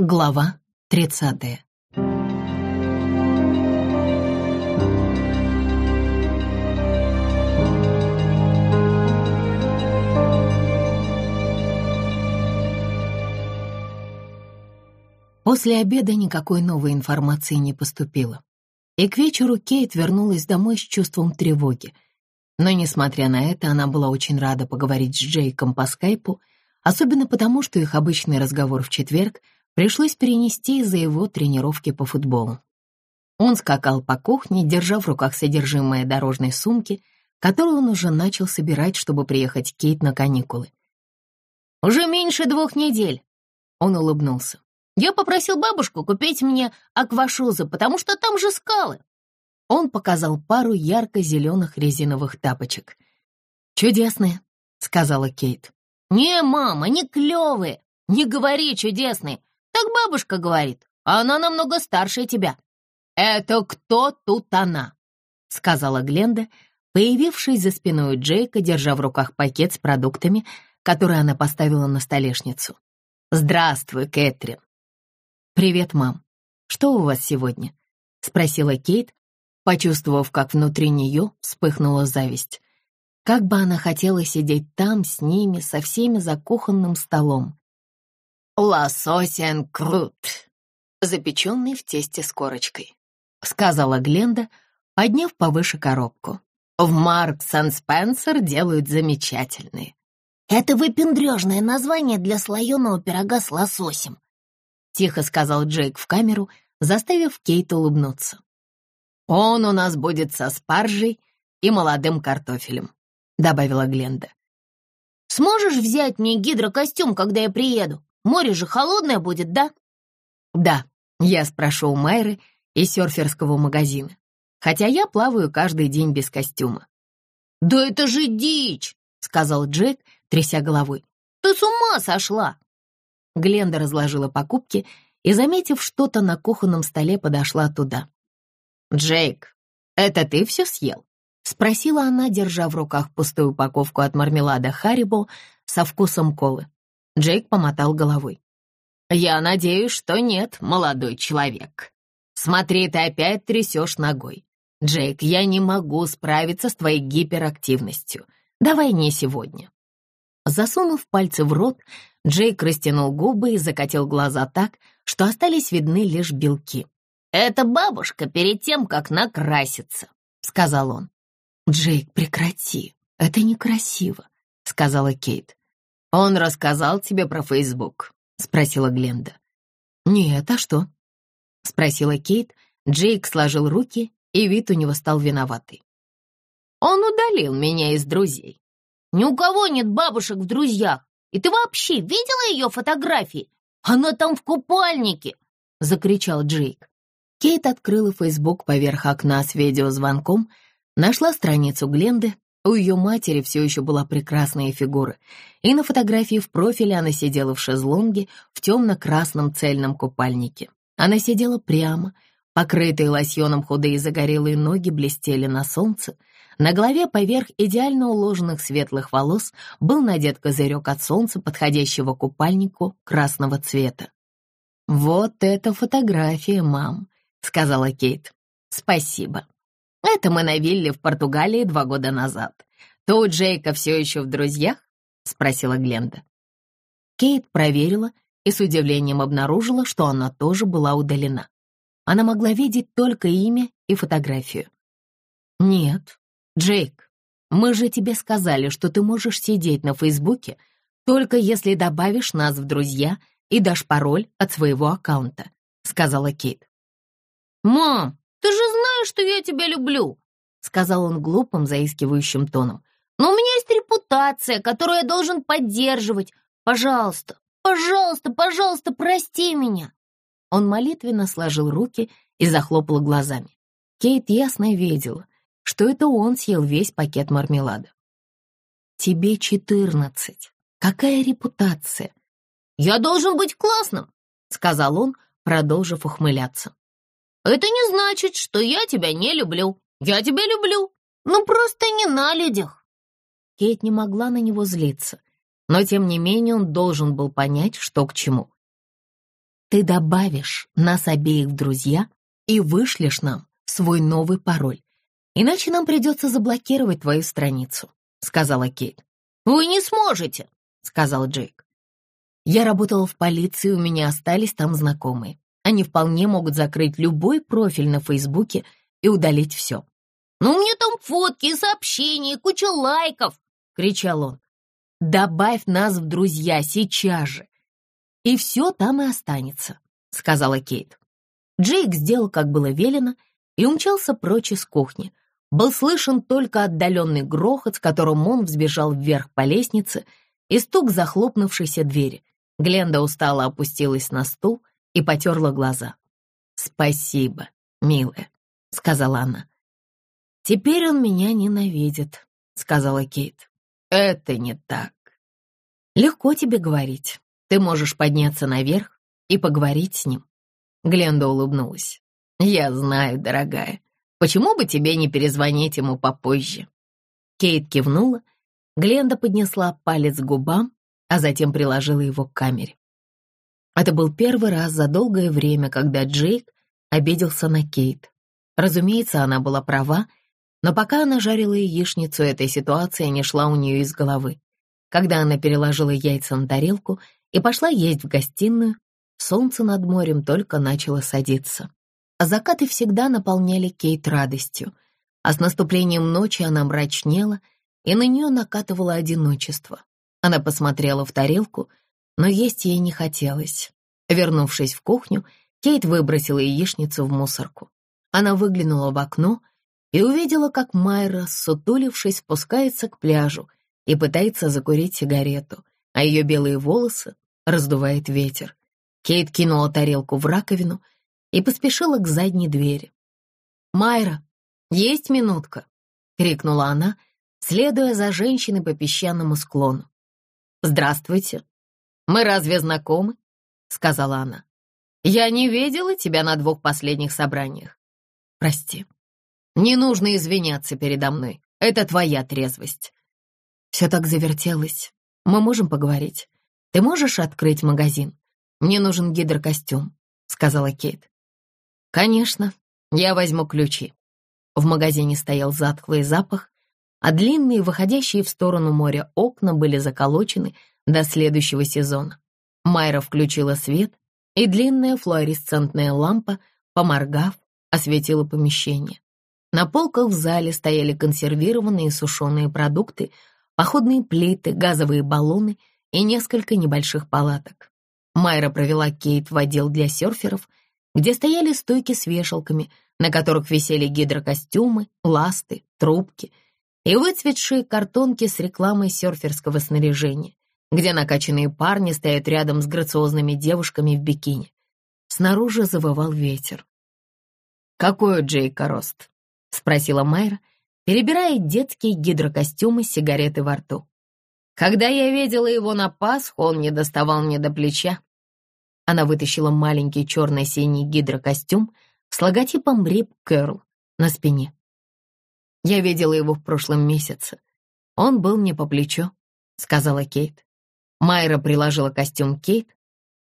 Глава 30. После обеда никакой новой информации не поступило. И к вечеру Кейт вернулась домой с чувством тревоги. Но, несмотря на это, она была очень рада поговорить с Джейком по скайпу, особенно потому, что их обычный разговор в четверг пришлось перенести из-за его тренировки по футболу. Он скакал по кухне, держа в руках содержимое дорожной сумки, которую он уже начал собирать, чтобы приехать к Кейт на каникулы. «Уже меньше 2 недель», — он улыбнулся. «Я попросил бабушку купить мне аквашузы, потому что там же скалы». Он показал пару ярко-зеленых резиновых тапочек. «Чудесные», — сказала Кейт. «Не, мама, они клевые. Не говори чудесные. Так бабушка говорит, а она намного старше тебя». «Это кто тут она?» — сказала Гленда, появившись за спиной Джейка, держа в руках пакет с продуктами, который она поставила на столешницу. «Здравствуй, Кэтрин». «Привет, мам. Что у вас сегодня?» — спросила Кейт, почувствовав, как внутри нее вспыхнула зависть. Как бы она хотела сидеть там с ними, со всеми за кухонным столом. «Лосось эн крут», запеченный в тесте с корочкой, сказала Гленда, подняв повыше коробку. «В Маркс энд Спенсер делают замечательные». «Это выпендрежное название для слоеного пирога с лососем», — тихо сказал Джейк в камеру, заставив Кейт улыбнуться. «Он у нас будет со спаржей и молодым картофелем», — добавила Гленда. «Сможешь взять мне гидрокостюм, когда я приеду? Море же холодное будет, да?» «Да, я спрошу у Майры из серферского магазина, хотя я плаваю каждый день без костюма». «Да это же дичь!» — сказал Джейк, тряся головой. «Ты с ума сошла!» Гленда разложила покупки и, заметив что-то на кухонном столе, подошла туда. «Джейк, это ты все съел?» — спросила она, держа в руках пустую упаковку от мармелада Харибо со вкусом колы. Джейк помотал головой. «Я надеюсь, что нет, молодой человек. Смотри, ты опять трясешь ногой. Джейк, я не могу справиться с твоей гиперактивностью. Давай не сегодня». Засунув пальцы в рот, Джейк растянул губы и закатил глаза так, что остались видны лишь белки. «Это бабушка перед тем, как накраситься», — сказал он. «Джейк, прекрати, это некрасиво», — сказала Кейт. «Он рассказал тебе про Фейсбук?» — спросила Гленда. «Нет, а что?» — спросила Кейт. Джейк сложил руки, и вид у него стал виноватый. «Он удалил меня из друзей». «Ни у кого нет бабушек в друзьях. И ты вообще видела ее фотографии? Она там в купальнике!» — закричал Джейк. Кейт открыла Фейсбук поверх окна с видеозвонком, нашла страницу Гленды. У ее матери все еще была прекрасная фигура, и на фотографии в профиле она сидела в шезлонге в темно-красном цельном купальнике. Она сидела прямо, покрытые лосьоном худые загорелые ноги блестели на солнце. На голове поверх идеально уложенных светлых волос был надет козырек от солнца, подходящего к купальнику красного цвета. «Вот это фотография, мам», — сказала Кейт. «Спасибо. Это мы на вилле в Португалии 2 года назад. Ты у Джейка все еще в друзьях?» — спросила Гленда. Кейт проверила и с удивлением обнаружила, что она тоже была удалена. Она могла видеть только имя и фотографию. «Нет, Джейк, мы же тебе сказали, что ты можешь сидеть на Фейсбуке, только если добавишь нас в друзья и дашь пароль от своего аккаунта», — сказала Кейт. «Мам, ты же знаешь, что я тебя люблю», — сказал он глупым, заискивающим тоном. «Но у меня есть репутация, которую я должен поддерживать. Пожалуйста, пожалуйста, пожалуйста, прости меня». Он молитвенно сложил руки и захлопал глазами. Кейт ясно видела, что это он съел весь пакет мармелада. «Тебе 14. Какая репутация?» «Я должен быть классным», — сказал он, продолжив ухмыляться. «Это не значит, что я тебя не люблю. Я тебя люблю, но просто не на людях». Кейт не могла на него злиться, но тем не менее он должен был понять, что к чему. Ты добавишь нас обеих в друзья и вышлешь нам свой новый пароль. Иначе нам придется заблокировать твою страницу», — сказала Кейт. «Вы не сможете», — сказал Джейк. «Я работала в полиции, у меня остались там знакомые. Они вполне могут закрыть любой профиль на Фейсбуке и удалить все». «Но у меня там фотки и сообщения, куча лайков», — кричал он. «Добавь нас в друзья сейчас же, и все там и останется», — сказала Кейт. Джейк сделал, как было велено, и умчался прочь из кухни. Был слышен только отдаленный грохот, с которым он взбежал вверх по лестнице, и стук захлопнувшейся двери. Гленда устало опустилась на стул и потерла глаза. «Спасибо, милая», — сказала она. «Теперь он меня ненавидит», — сказала Кейт. «Это не так». «Легко тебе говорить. Ты можешь подняться наверх и поговорить с ним». Гленда улыбнулась. «Я знаю, дорогая. Почему бы тебе не перезвонить ему попозже?» Кейт кивнула. Гленда поднесла палец к губам, а затем приложила его к камере. Это был первый раз за долгое время, когда Джейк обиделся на Кейт. Разумеется, она была права, но пока она жарила яичницу, эта ситуация не шла у нее из головы. Когда она переложила яйца на тарелку и пошла есть в гостиную, солнце над морем только начало садиться. Закаты всегда наполняли Кейт радостью, а с наступлением ночи она мрачнела, и на нее накатывало одиночество. Она посмотрела в тарелку, но есть ей не хотелось. Вернувшись в кухню, Кейт выбросила яичницу в мусорку. Она выглянула в окно и увидела, как Майра, ссутулившись, спускается к пляжу и пытается закурить сигарету, а ее белые волосы раздувает ветер. Кейт кинула тарелку в раковину и поспешила к задней двери. «Майра, есть минутка!» — крикнула она, следуя за женщиной по песчаному склону. «Здравствуйте. Мы разве знакомы?» — сказала она. «Я не видела тебя на 2 последних собраниях. Прости. Не нужно извиняться передо мной. Это твоя трезвость. Все так завертелось. Мы можем поговорить. Ты можешь открыть магазин? Мне нужен гидрокостюм», — сказала Кейт. «Конечно, я возьму ключи». В магазине стоял затхлый запах, а длинные, выходящие в сторону моря окна были заколочены до следующего сезона. Майра включила свет, и длинная флуоресцентная лампа, поморгав, осветила помещение. На полках в зале стояли консервированные и сушеные продукты, походные плиты, газовые баллоны и несколько небольших палаток. Майра провела Кейт в отдел для серферов, где стояли стойки с вешалками, на которых висели гидрокостюмы, ласты, трубки и выцветшие картонки с рекламой серферского снаряжения, где накачанные парни стоят рядом с грациозными девушками в бикини. Снаружи завывал ветер. «Какой у Джейка рост?» — спросила Майра, перебирая детские гидрокостюмы с сигаретой во рту. «Когда я видела его на Пасху, он не доставал мне до плеча». Она вытащила маленький черно-синий гидрокостюм с логотипом Rip Curl на спине. «Я видела его в прошлом месяце. Он был мне по плечу», — сказала Кейт. Майра приложила костюм Кейт.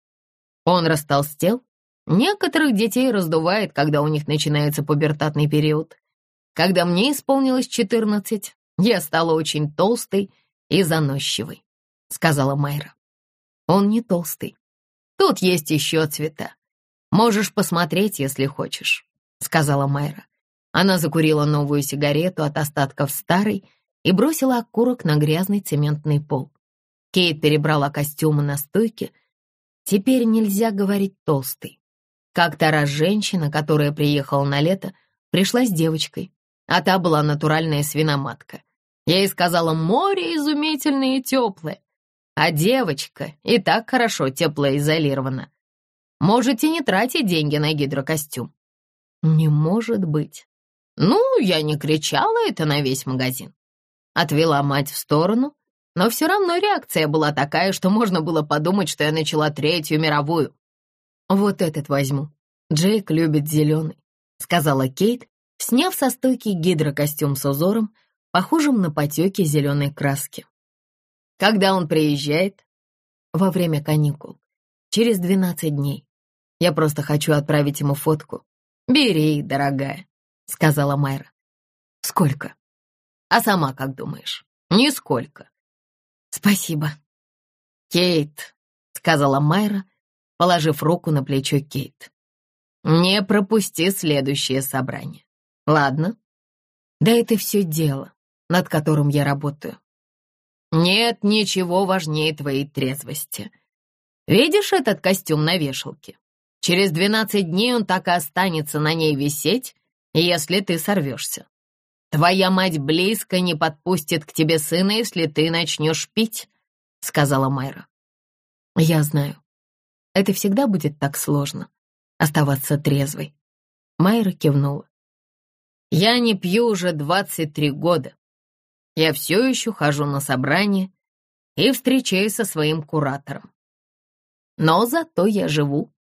«Он растолстел? Некоторых детей раздувает, когда у них начинается пубертатный период. Когда мне исполнилось 14, я стала очень толстой и заносчивой», — сказала Майра. «Он не толстый. Тут есть еще цвета. Можешь посмотреть, если хочешь», — сказала Майра. Она закурила новую сигарету от остатков старой и бросила окурок на грязный цементный пол. Кейт перебрала костюмы на стойке. Теперь нельзя говорить толстый. Как-то раз женщина, которая приехала на лето, пришла с девочкой, а та была натуральная свиноматка. Я ей сказала: «Море изумительное и теплое», а девочка и так хорошо теплоизолирована. Можете не тратить деньги на гидрокостюм». «Не может быть». «Ну, я не кричала это на весь магазин». Отвела мать в сторону, но все равно реакция была такая, что можно было подумать, что я начала 3-ю мировую. «Вот этот возьму. Джейк любит зеленый», — сказала Кейт, сняв со стойки гидрокостюм с узором, похожим на потеки зеленой краски. «Когда он приезжает?» «Во время каникул. Через 12 дней. Я просто хочу отправить ему фотку. «Бери, дорогая», — сказала Майра. «Сколько?» «А сама как думаешь?» «Нисколько». «Спасибо». «Кейт», — сказала Майра, положив руку на плечо Кейт. «Не пропусти следующее собрание. Ладно?» «Да это все дело, над которым я работаю». «Нет ничего важнее твоей трезвости. Видишь этот костюм на вешалке? Через 12 дней он так и останется на ней висеть, если ты сорвешься. Твоя мать близко не подпустит к тебе сына, если ты начнешь пить», — сказала Майра. «Я знаю. Это всегда будет так сложно — оставаться трезвой». Майра кивнула. «Я не пью уже 23 года. Я все еще хожу на собрания и встречаюсь со своим куратором. Но зато я живу.